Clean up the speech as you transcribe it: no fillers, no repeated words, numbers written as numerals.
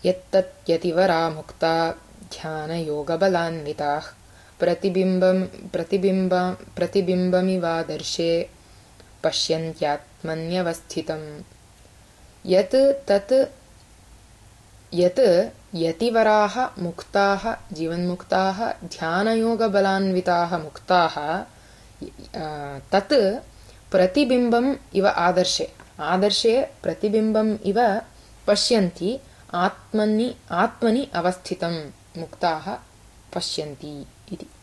यत्तत् यतिवरा मुक्ता ध्यानयोगबलान्विताः प्रतिबिम्बमिवादर्शे पश्यन्त्यात्मन्यवस्थितम्। यत् यतिवराः मुक्ताः जीवन्मुक्ताः ध्यानयोगबलान्विताः मुक्ताः तत् प्रतिबिम्बम् इव आदर्शे प्रतिबिम्बम् इव पश्यन्ति आत्मनि अवस्थितं मुक्ताः पश्यन्ति इति।